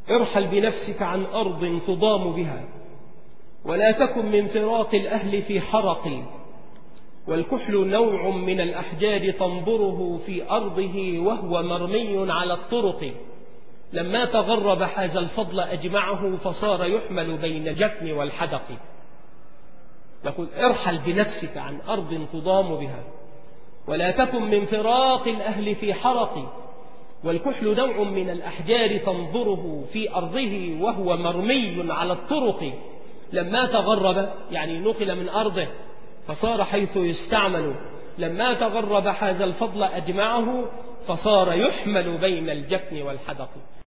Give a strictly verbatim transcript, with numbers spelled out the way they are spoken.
ارحل بنفسك عن أرض تضام بها، ولا تكن من فراق الأهل في حرق، والكحل نوع من الأحجار تنظره في أرضه وهو مرمي على الطرق، لما تغرب حاز الفضل أجمعه فصار يحمل بين الجفن والحدق. يقول ارحل بنفسك عن أرض تضام بها، ولا تكن من فراق الأهل في حرق، والكحل نوع من الأحجار تنظره في أرضه وهو مرمي على الطرق، لما تغرب يعني نقل من أرضه فصار حيث يستعمل، لما تغرب حاز الفضل أجمعه فصار يحمل بين الجفن والحدق.